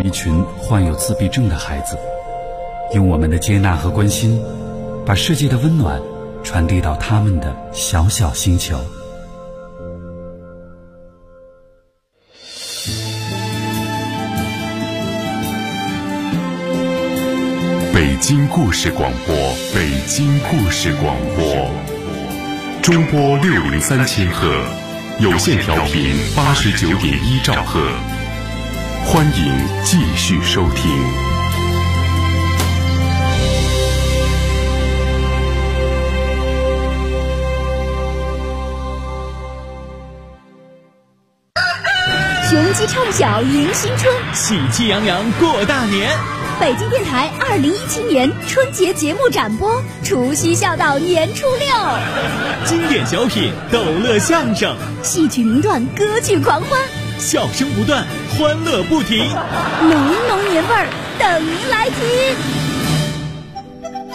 一群患有自闭症的孩子，用我们的接纳和关心，把世界的温暖传递到他们的小小星球。 北京故事广播，北京故事广播，中波603千赫，有线调频89.1兆赫，欢迎继续收听。 雄鸡唱晓迎新春， 喜气洋洋过大年。 北京电台2017年春节节目展播，除夕笑到年初六， 经典小品、逗乐相声、 戏曲名段、歌剧狂欢， 笑声不断，欢乐不停， 浓浓年味儿等您来听。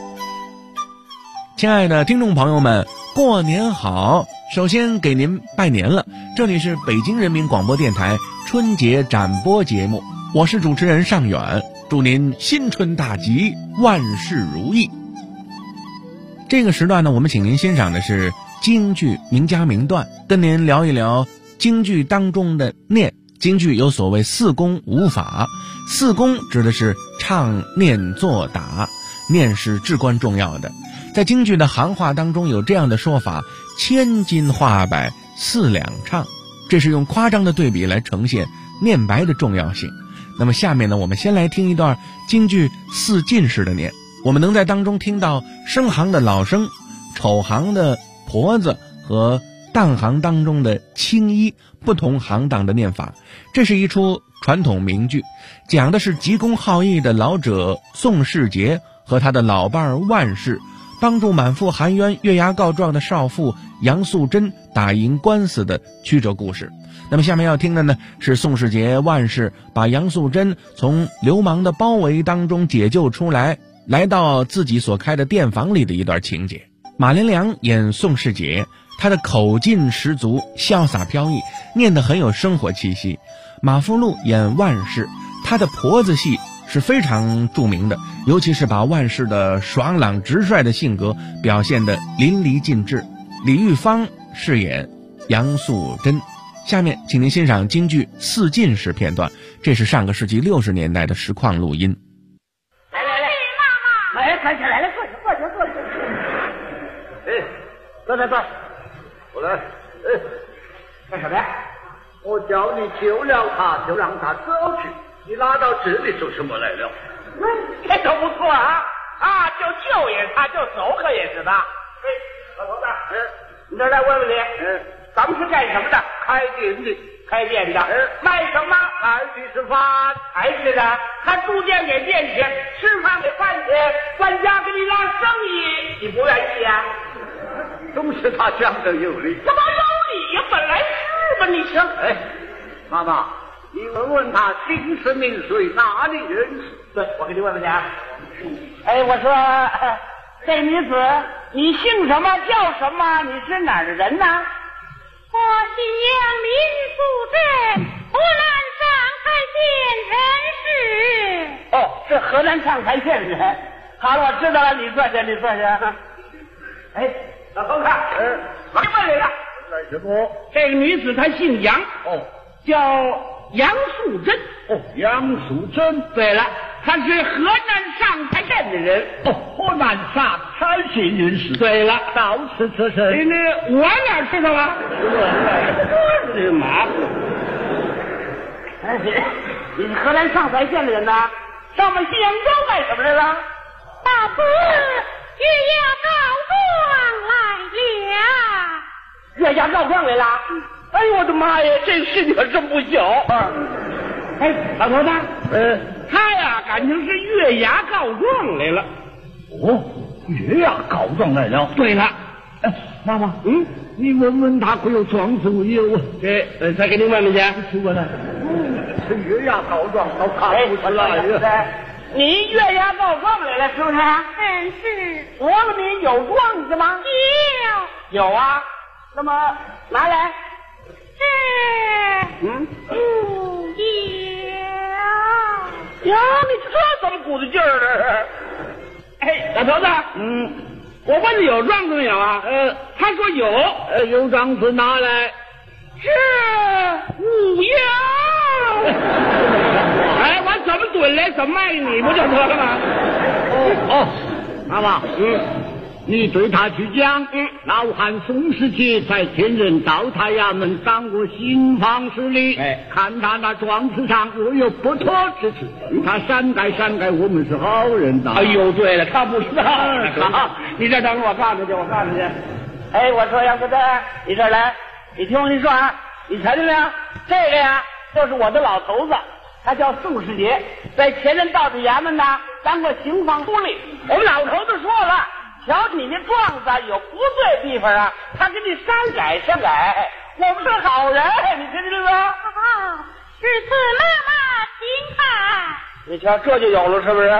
亲爱的听众朋友们，过年好！首先给您拜年了，这里是北京人民广播电台春节展播节目，我是主持人尚远，祝您新春大吉，万事如意。这个时段呢，我们请您欣赏的是京剧名家名段，跟您聊一聊京剧当中的念。京剧有所谓四功五法，四功指的是唱、念、做、打，念是至关重要的。在京剧的行话当中有这样的说法，千金话百，四两唱，这是用夸张的对比来呈现念白的重要性。那么下面呢，我们先来听一段京剧四进士的念。我们能在当中听到生行的老生、丑行的婆子和旦行当中的青衣不同行当的念法。这是一出传统名剧，讲的是急公好义的老者宋世杰和他的老伴万氏帮助满腹含冤月牙告状的少妇杨素贞打赢官司的曲折故事。那么下面要听的呢，是宋世杰、万氏把杨素贞从流氓的包围当中解救出来，来到自己所开的店房里的一段情节。马连良演宋世杰，他的口劲十足，潇洒飘逸，念得很有生活气息。马福禄演万氏，他的婆子戏是非常著名的，尤其是把万氏的爽朗直率的性格表现得淋漓尽致。李玉芳饰演杨素贞。下面请您欣赏京剧四进士片段，这是上个世纪60年代的实况录音。 来，妈妈，快起来了，坐下。坐。 过来，干什么呀？我叫你救了他，就让他走去。你拉到这里做什么来了？ 这都不错啊！就救也是他，就走可也是他。 老头子， 你这来问问你，咱们是干什么的？开店的。卖什么？ 卖的是饭。 还是的，他租店给店钱，吃饭给饭钱，管家给你拉生意，你不愿意啊？ 总是他讲的有理。 怎么有理呀？本来是吧？你听， 妈妈，你问问他姓氏名谁，哪里认识？ 对，我给你问问去啊。我说，这女子，你姓什么？叫什么？你是哪儿的人呢？ 我姓杨，名素贞，河南上海县人士。 是河南上海县人。好了，我知道了，你坐下。老头子，我问来了。 干什么？ 这个女子她姓杨，叫杨素贞。 杨素贞。 对了，她是河南上海县的人。 河南上海县人士。 对了， 到此测身。 我哪知道啊？我的妈！你是河南上海县的人呐？上我们西扬州干什么来了？ 大伯，月牙告状来了。 月牙告状来了？哎呦我的妈呀，这个事情可真不小。老头子，他呀感情是月牙告状来了。 月牙告状来了。 对了， 妈妈，你问问他可有状子没有？ 再给你问问去。 去问了。这月牙告状，倒看不出来呀。 你月牙告状来了是不是？ 是。 我问你有状子吗？有啊。那么拿来。 不有。 呀，你这怎么鼓的劲儿这是？哎，老头子，我问你有状子没有啊？他说有， 有状子拿来。 是五幺。哎，我怎么怼来怎么卖你不就得了吗？ 妈妈，你对他去讲，老汉宋时期在天人道台衙门当过刑房司理，看他那状子上若有不妥之处，与他删改，我们是好人的。 哎呦，对了，他不知道。好，你这等我告诉去，哎，我说杨哥子，你这儿来，你听我跟你说啊，你瞧见没有？这个呀，就是我的老头子，他叫宋世杰，在前任道士衙门呢当过刑房司理。我们老头子说了，瞧你那状子有不对地方啊，他给你删改。我们是好人，你听见了吗？ 是此妈妈请看。 你瞧，这就有了，是不是？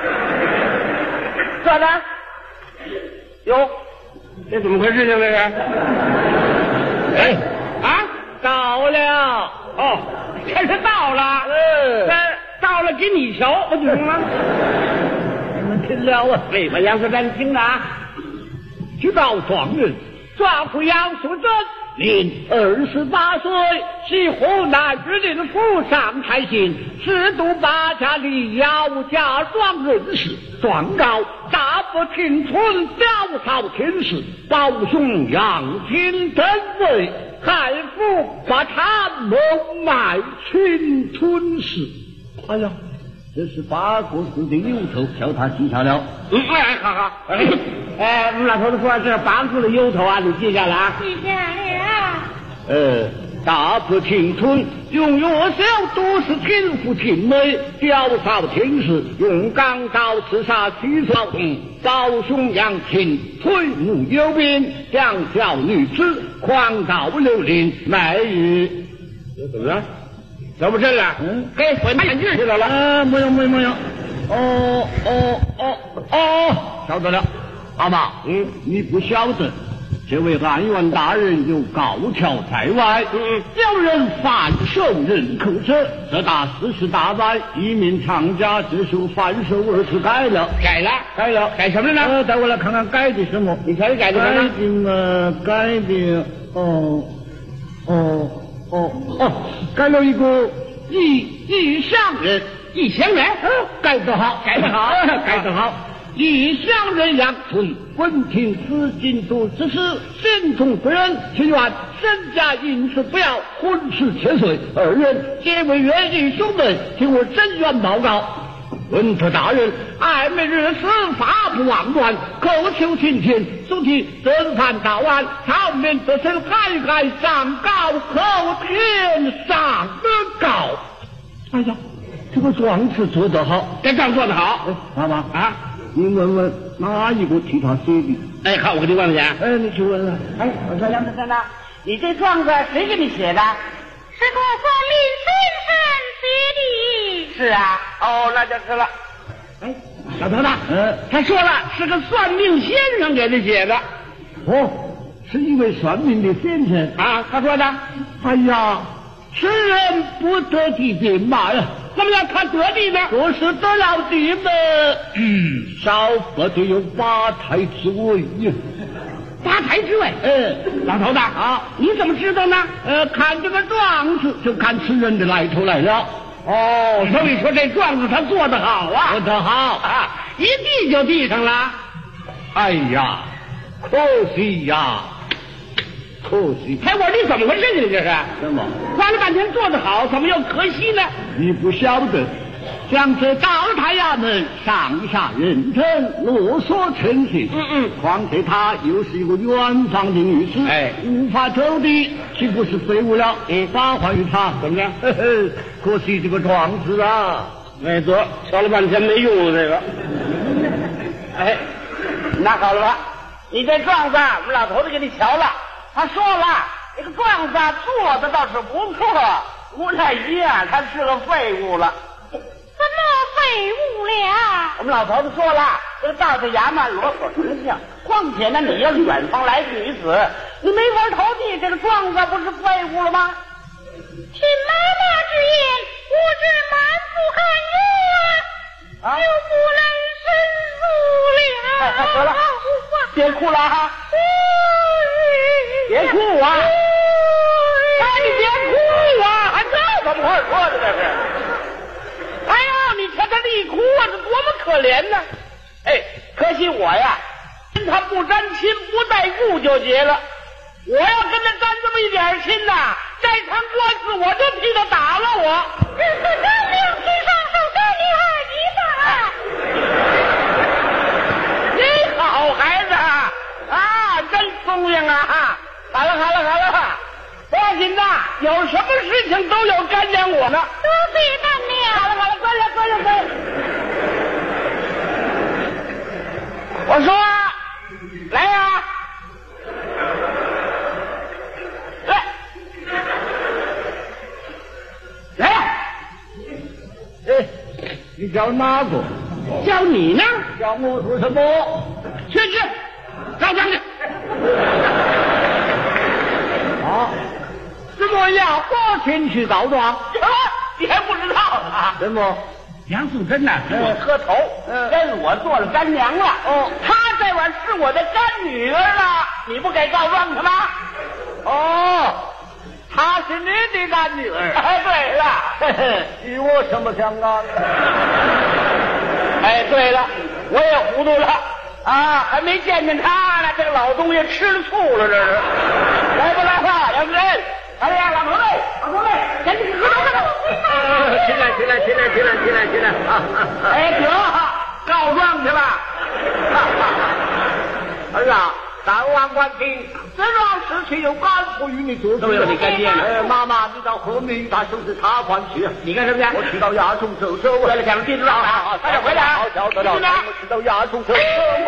这呢？哟，这怎么回事呢？这是？哎啊， 到了。 哦，这是到了。到了给你瞧，不就行了？ 你们听了啊？ 对，我杨师长，你听着啊。 知道状人状夫杨素贞，年28岁，系湖南知令府上太县，制度八家里姚家庄人士，状告大不停村表少天使，保兄杨金登位，害父把他谋卖侵吞噬。哎呀，这是8个字的由头，叫他记下了。 好。我们老头子说这8个字的由头啊，你记下来啊。 记下了。 大不停村用岳小都是天父天美，表少天使用钢刀刺杀许少保兄杨琴推母有病，两小女子狂盗流连，卖日怎么着？这不真了？给我拿眼镜去了。 没有。晓得了。阿妈，你不晓得，这位案员大人有告条在外，有人反手认口者，这打40大板，一名厂家只属反手2次改了。改什么呢？带我来看看改的什么。 你瞧你改的什么？ 改的改了一个异乡人，改得好。异乡人杨春闻听此进度之事，心中不忍，请愿身家因此不要，婚事切碎，二人皆为愿意兄妹，请我申冤报告。文特大人，爱美日司法不忘乱，口求亲情，速提侦判到案，朝面得成海上告，后天上告。哎呀，这个状词做得好， 这状做得好。 妈妈啊，你问问哪一个替他写的？ 哎，好，我给你问问去。 你去问问。 我说杨子生啊，你这状子谁给你写的？ 是个算命先生写的。 是啊，那就是了。小头子，他说了是个算命先生给他写的。 是一位算命的先生啊，他说的。 哎呀，此人不得地便骂呀。 那么要他得地呢？ 若是得了地呢，少不得有8台之位呀。 8台之位？老头子啊，你怎么知道呢？ 看这个状子就看此人的来头来了。 所以说这状子他做得好啊， 做得好啊，一递就递上了。 哎呀，可惜呀，可惜。 哎，我说你怎么回事呢？这是什么？ 花了半天做得好，怎么又可惜呢？ 你不晓得，像这道台衙门上下认真，啰嗦成性。况且他又是一个远房的女子，无法投敌，岂不是废物了？发还于他， 怎么着？ 可惜这个状子啊， 没得，瞧了半天没用这个。那好了吧，你这状子我们老头子给你瞧了，他说了，这个状子做的倒是不错，无奈呀，他是个废物了。 怎么废物了？ 我们老头子说了，这个道士衙门罗索成性，况且呢，你要是远方来的女子，你没法投递，这个状子不是废物了吗？ 听妈妈之言，我是满不堪用啊。 啊， 又不能深入了。 得了，别哭了哈，别哭啊！哎，你别哭啊！还这怎么回事呢？这是？哎呀，你瞧他这一哭啊，这多么可怜呢！哎，可惜我呀，跟他不沾亲不带故就结了。我要跟他沾这么一点亲呐，这场官司我就替他打了我。 这是真令去上手的你儿子。 你好孩子啊，真聪明啊！好了，不要紧的，有什么事情都有干娘我呢。 多谢干娘。 好了，坐下。我说，来呀，来呀！ 哎，你叫哪个？ 叫你呢？ 叫我做什么？ 去，告状去。 啊，怎么要花钱去告状？ 你还不知道啊？ 怎么？ 杨素贞呐，给我磕头，跟我做了干娘了。 哦， 她这晚是我的干女儿了，你不该告状他吗？ 哦，她是你的干女儿。 哎，对了， 与我什么相干？ 哎，对了，我也糊涂了啊，还没见见他呢，这个老东西吃了醋了，这是。来吧，杨素贞，哎呀，老头子，赶紧喝酒。 起来！ 哎，得，告状去了。 儿啊，大王官听，这桩事情有官府与你做主。 都有你干爹呢。 妈妈，你到和明大手指茶馆去。 你干什么去？ 我去到衙中走走。 为了想地址好，快点回来。 好，晓得了。我去到衙中走走。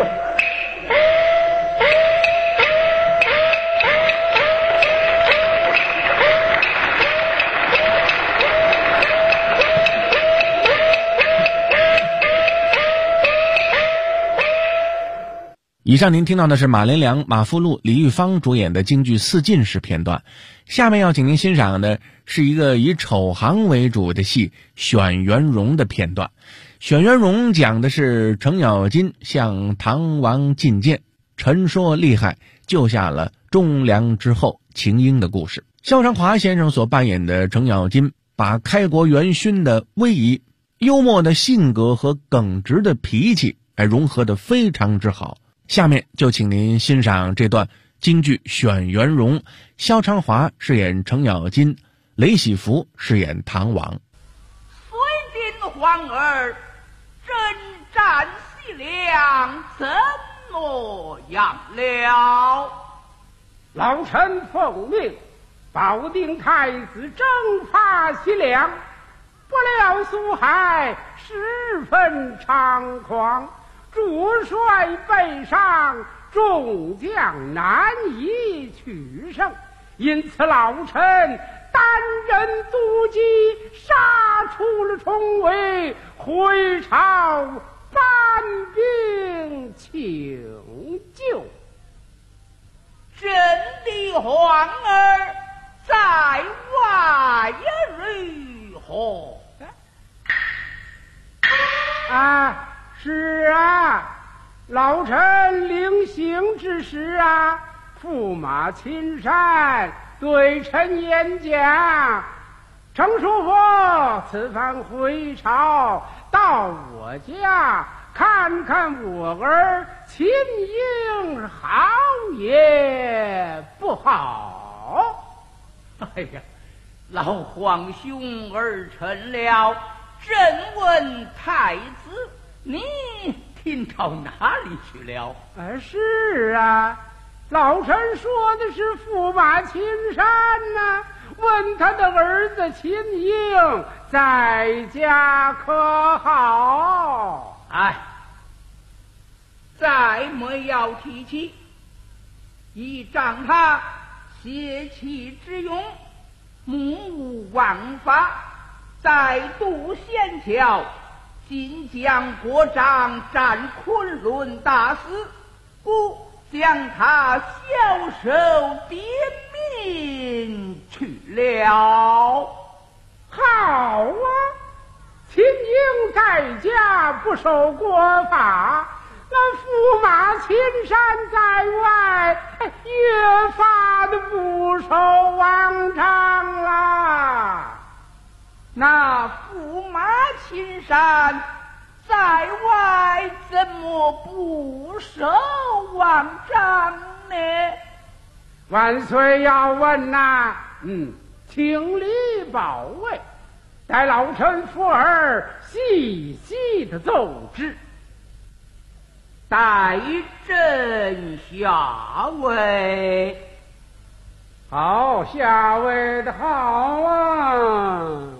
以上您听到的是马连良、马富禄、李玉芳主演的京剧《四进士》片段。下面要请您欣赏的是一个以丑行为主的戏《选元荣》的片段。《选元荣》讲的是程咬金向唐王进谏，陈说厉害，救下了忠良之后秦英的故事。萧长华先生所扮演的程咬金，把开国元勋的威仪、幽默的性格和耿直的脾气融合得非常之好。下面就请您欣赏这段京剧《选元荣》，萧长华饰演程咬金，雷喜福饰演唐王。 虽今皇儿征战西凉，怎么样了？ 老臣奉命保定太子征伐西凉，不料苏海十分猖狂，主帅北上，众将难以取胜，因此老臣单人突击，杀出了重围，回朝搬兵请救。 朕的皇儿在外如何？ 啊，是啊，老臣临行之时啊，驸马秦山对臣演讲，程叔父此番回朝到我家看看我儿秦英，好也不好。 哎呀，老皇兄儿臣了。朕问太子，你听到哪里去了？ 是啊，老臣说的是驸马秦山呐，问他的儿子秦英在家可好？ 哎，再没要提起，依仗他邪气之勇，目无王法，再渡仙桥，晋江国丈战昆仑大死，故将他枭首点名去了。 好啊，秦英盖家，不守国法。那驸马青山在外，越发的不守王常啦。 那驸马青山在外，怎么不守王章呢？ 万岁要问呐，请礼保卫，待老臣福儿细细的奏之。 待朕下位。 好，下位的好啊。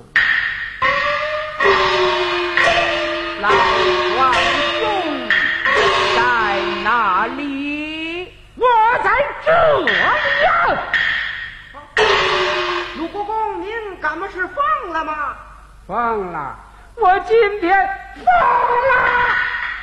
老皇兄在哪里？ 我在这里呀。 鲁国公，您敢不是放了吗？ 放了，我今天放了。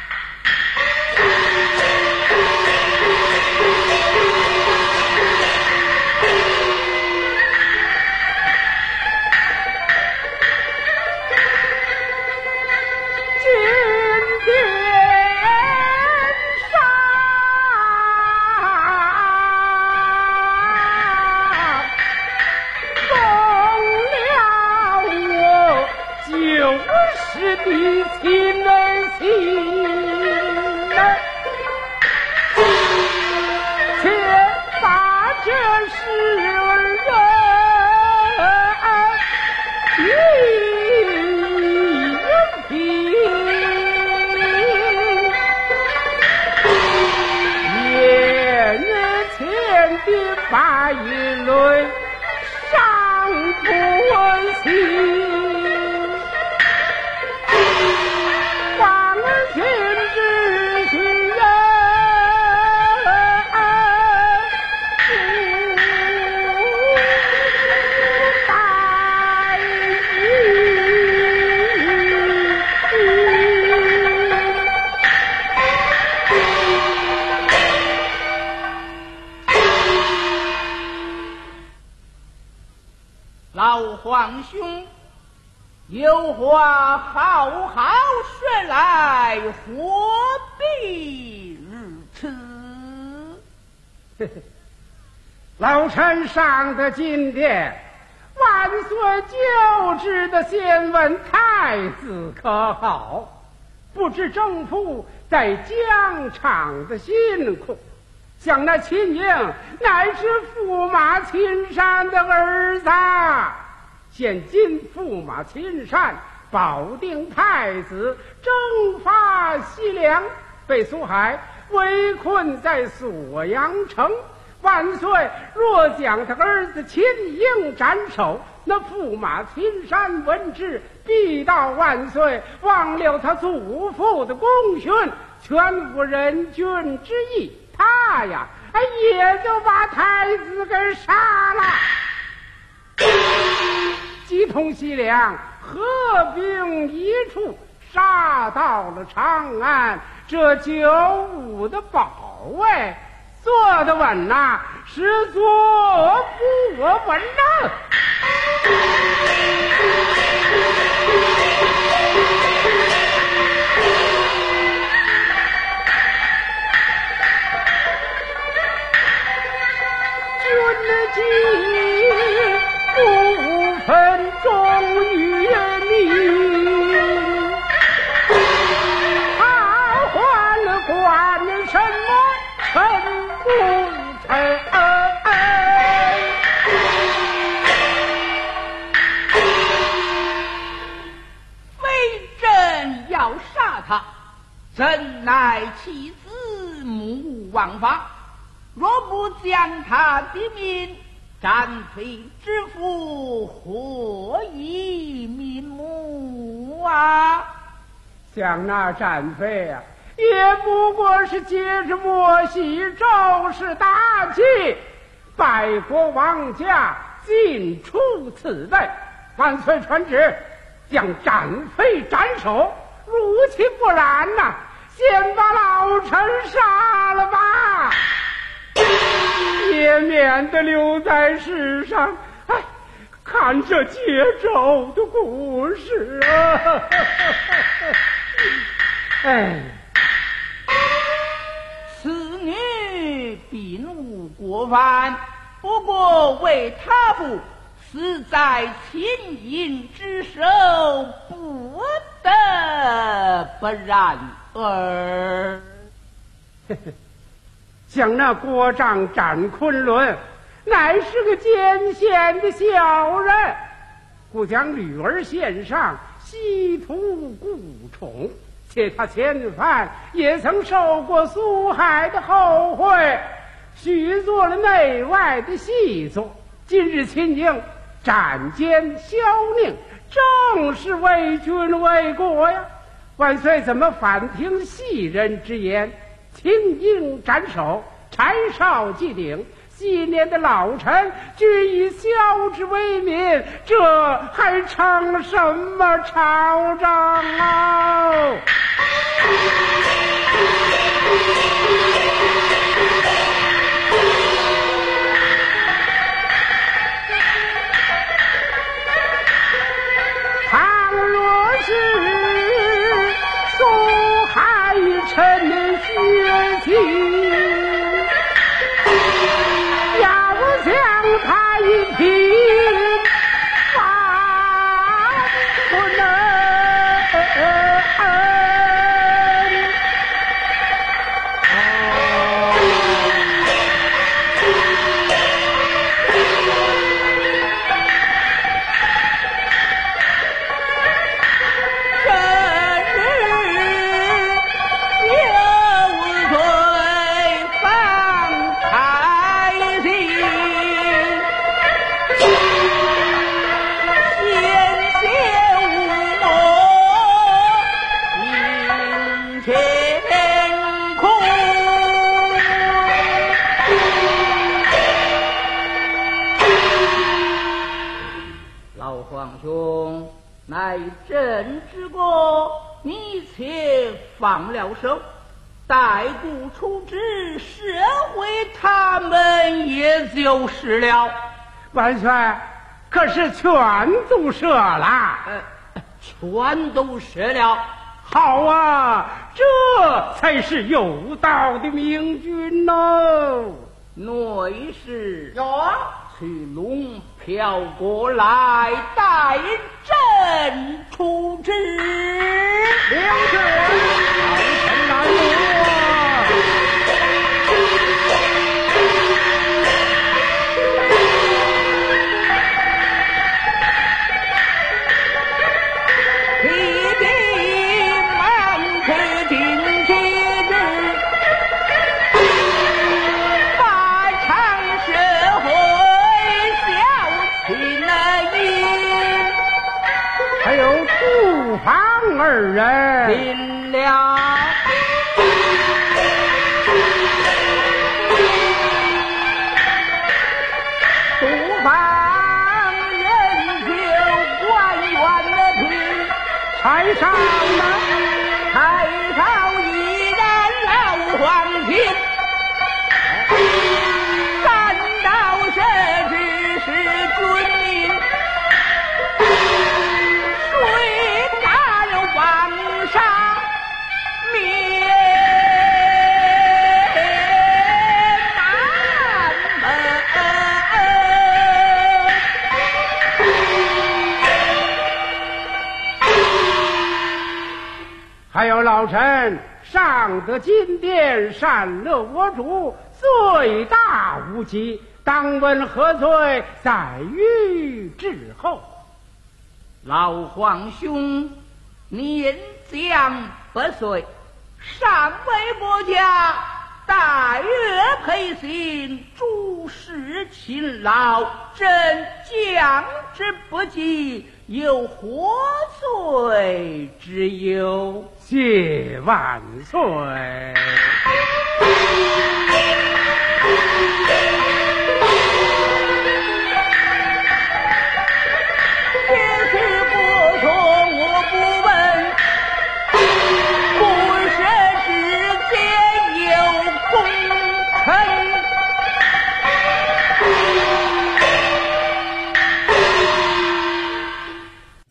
你亲人心，且把这事人一评，眼前的白论尚不温馨。 老皇兄，有话好好说来，何必如此？ 老臣上得金殿，万岁就职的先问太子可好？不知政父在疆场的辛苦，想那秦营乃是驸马秦山的儿子。现今驸马秦山保定太子征伐西凉，被苏海围困在锁阳城。万岁若将他儿子秦营斩首，那驸马秦山闻之，必道万岁忘了他祖父的功勋，全无人君之意。他呀，也就把太子给杀了。击通西凉，合兵一处，杀到了长安。这95的保卫做得稳呐，是做不稳呐。不分忠与民，他还管什么臣不臣？ 非朕要杀他，朕乃其子，目无王法。若不将他的命斩废之父，何以瞑目啊？ 像那斩废啊，也不过是借着莫西周氏大计，败国王家，尽出此罪。万岁传旨，将斩废斩首，如其不然呐，先把老臣杀了吧，也免得留在世上，看这桀纣的故事啊！ 哎， 此女并无过犯，不过为他不死在秦营之手，不得不然而。 像那国丈战昆仑，乃是个奸险的小人，故将女儿献上，希图故宠。且他前番也曾受过苏海的后惠，许做了内外的细作。今日秦营斩奸消佞，正是为君为国呀！万岁怎么反听戏人之言？秦营斩首，柴少继鼎，昔年的老臣均以孝之为民，这还成了什么朝政啊？倘若是苏海臣的血气，要将他一平万不能。乃朕之过，你且放了手，待故处置，赦回他们也就是了。万岁，可是全都赦了？全都赦了。好啊，这才是有道的明君哦。内侍有去龙飘过来，待朕处置。领旨，老臣来二人定了。东方人就官员的品，台上呢，台上依然老黄金，感到这只是君民。王上灭满还有老臣上得金殿，善乐我主，罪大无极，当问何罪，在狱之后。老皇兄年将8岁，尚未末家，大约配行，诸事勤劳，朕将之不及，有何罪之有？谢万岁。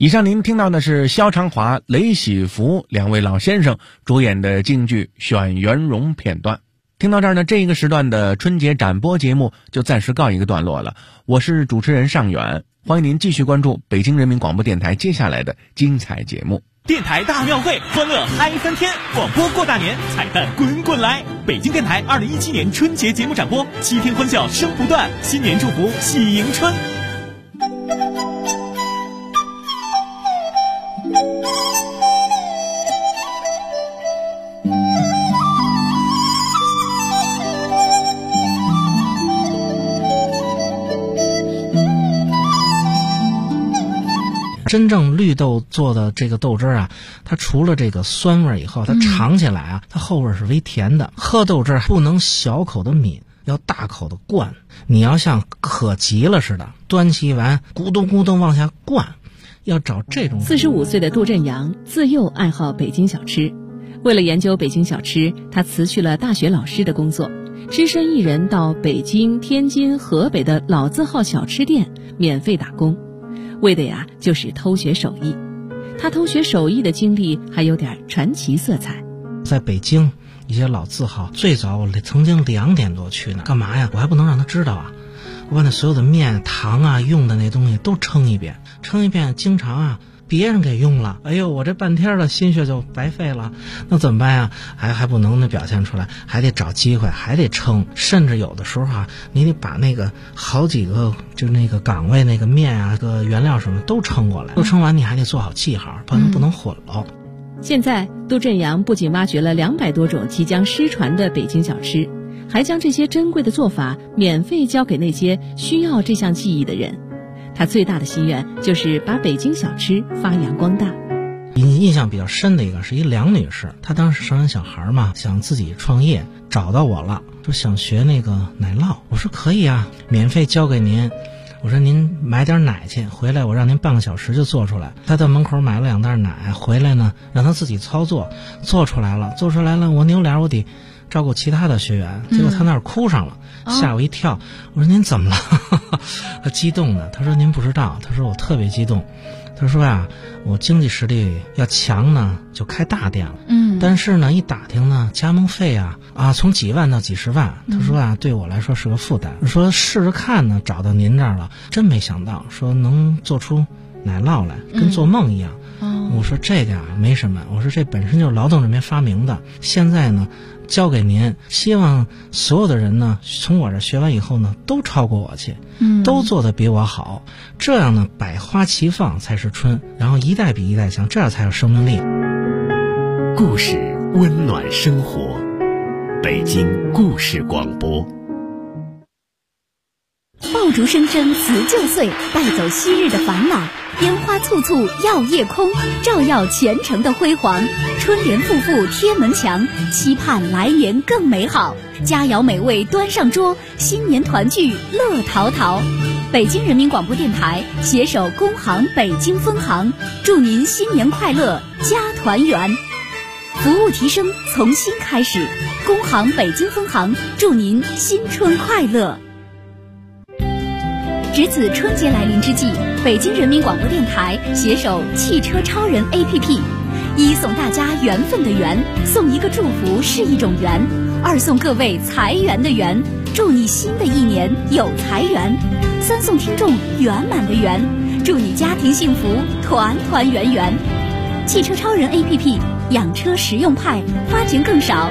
以上您听到的是肖长华、雷喜福两位老先生主演的京剧选圆融片段。听到这儿呢，这一个时段的春节展播节目就暂时告一个段落了。我是主持人尚远，欢迎您继续关注北京人民广播电台接下来的精彩节目。 电台大庙会，欢乐嗨3天，广播过大年，彩蛋滚滚来。北京电台2017年春节节目展播，7天欢笑声不断，新年祝福喜迎春。 真正绿豆做的这个豆汁啊，它除了这个酸味以后，它尝起来啊，它后味是微甜的。喝豆汁不能小口的抿，要大口的灌。你要像渴急了似的，端起碗咕咚咕咚往下灌，要找这种。 45岁的杜振阳自幼爱好北京小吃，为了研究北京小吃，他辞去了大学老师的工作，只身一人到北京、天津、河北的老字号小吃店免费打工。为的呀，就是偷学手艺。他偷学手艺的经历还有点传奇色彩。 在北京一些老字号，最早我曾经2点多去呢，干嘛呀？我还不能让他知道啊！我把那所有的面、糖啊、用的那东西都称一遍，经常啊别人给用了，哎呦，我这半天的心血就白费了，那怎么办呀？还不能表现出来，还得找机会，还得称，甚至有的时候啊，你得把那个好几个就那个岗位那个面啊、个原料什么都称过来，都称完你还得做好记号，不能混了。 现在杜振阳不仅挖掘了200多种即将失传的北京小吃，还将这些珍贵的做法免费教给那些需要这项技艺的人。他最大的心愿就是把北京小吃发扬光大。 印象比较深的一个是一梁女士，她当时生完小孩嘛，想自己创业，找到我了，说想学那个奶酪。我说可以啊，免费教给您。我说您买点奶去，回来我让您半个小时就做出来。她到门口买了2袋奶，回来呢让她自己操作，做出来了。我扭脸我得照顾其他的学员，结果她那儿哭上了，吓我一跳。我说您怎么了？她激动的，她说您不知道，她说我特别激动。她说呀，我经济实力要强呢，就开大店了。但是呢，一打听呢，加盟费啊从几万到几十万。她说啊，对我来说是个负担。说试着看呢，找到您这儿了，真没想到说能做出奶酪来，跟做梦一样。我说这个啊没什么，我说这本身就是劳动人民发明的，现在呢交给您，希望所有的人呢从我这学完以后呢都超过我去，都做得比我好，这样呢百花齐放才是春，然后一代比一代强，这样才有生命力。 故事温暖生活，北京故事广播。 爆竹声声辞旧岁，带走昔日的烦恼，烟花簇簇耀夜空，照耀前程的辉煌。春联复复贴门墙，期盼来年更美好。佳肴美味端上桌，新年团聚乐陶陶。北京人民广播电台携手工行北京分行，祝您新年快乐，家团圆。服务提升从新开始，工行北京分行祝您新春快乐。值此春节来临之际，北京人民广播电台携手汽车超人 APP， 一送大家缘分的缘，送一个祝福是一种缘；2送各位财源的源，祝你新的一年有财源；3送听众圆满的圆，祝你家庭幸福团团圆圆。汽车超人 APP， 养车实用派，花钱更少，